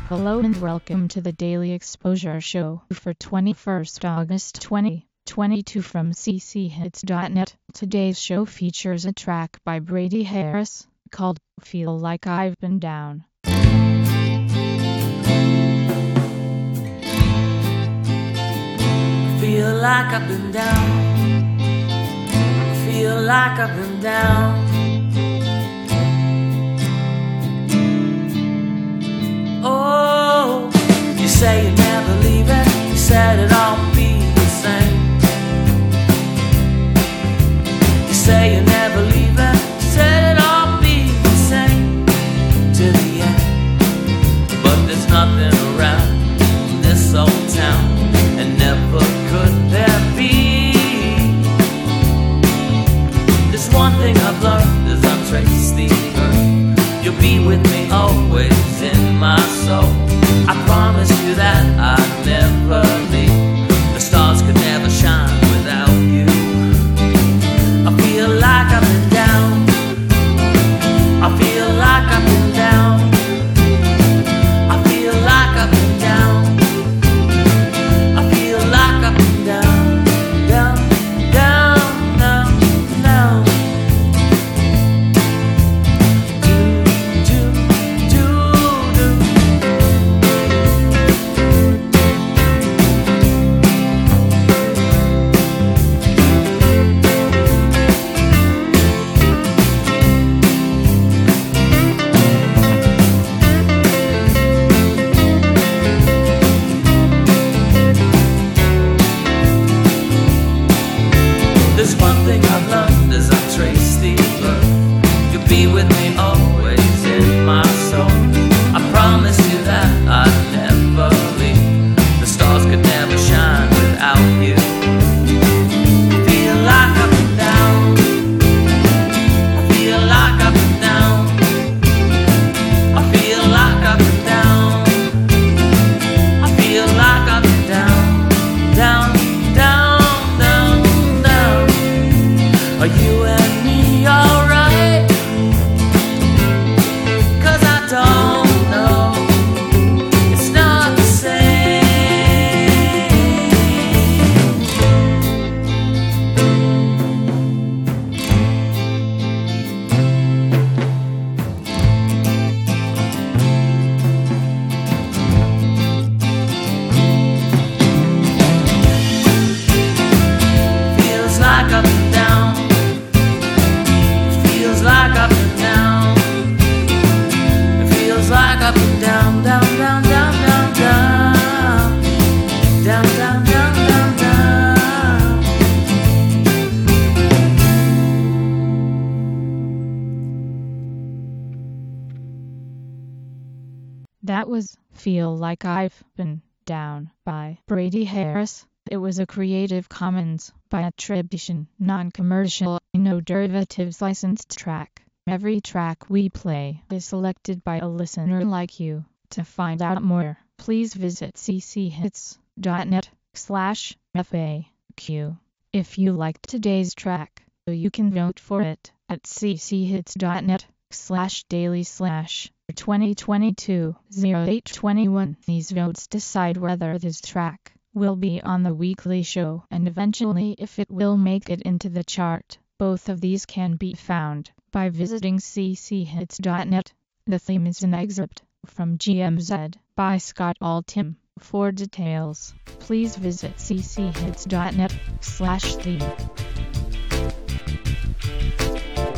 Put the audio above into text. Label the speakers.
Speaker 1: Hello and welcome to the Daily Exposure Show for 21st August 2022 from cchits.net. Today's show features a track by Brady Harris called Feel Like I've Been Down.
Speaker 2: Feel like I've been down. Feel like I've been down. Oh, you say you never leave it. You said it all would be the same. You say you never leave it. You said it all would be the same to the end. But there's nothing around this old town, and never could there be. There's one thing I've learned as I trace the earth. You'll be with me always in my soul. I promise you that I'd never leave. The stars could never shine without you. I feel like I've been down. I feel like I've been down. I feel like I've been down. I feel like I've been down, down, down, down, down. There's one thing I've learned as I trace the earth. You'll be with me always in my soul. I promise you that I'd never leave. The stars could never shine without you. I feel like I've been down. I feel like I've been down. I feel like I've been down. I feel like I've been down, down, down. Are you and me alright? 'Cause I don't know. It's not the same. Feels like I've been down. Feels like I've been down. It feels like I've been down, down, down, down, down, down. Down, down, down, down, down.
Speaker 1: That was Feel Like I've Been Down by Brady Harris. It was a Creative Commons by attribution, non-commercial, no derivatives licensed track. Every track we play is selected by a listener like you. To find out more, please visit cchits.net/FAQ. If you liked today's track, you can vote for it at cchits.net/daily/2022-0821. These votes decide whether this track will be on the weekly show and eventually if it will make it into the chart. Both of these can be found by visiting cchits.net. The theme is an excerpt from GMZ by Scott Altham. For details, please visit cchits.net/theme.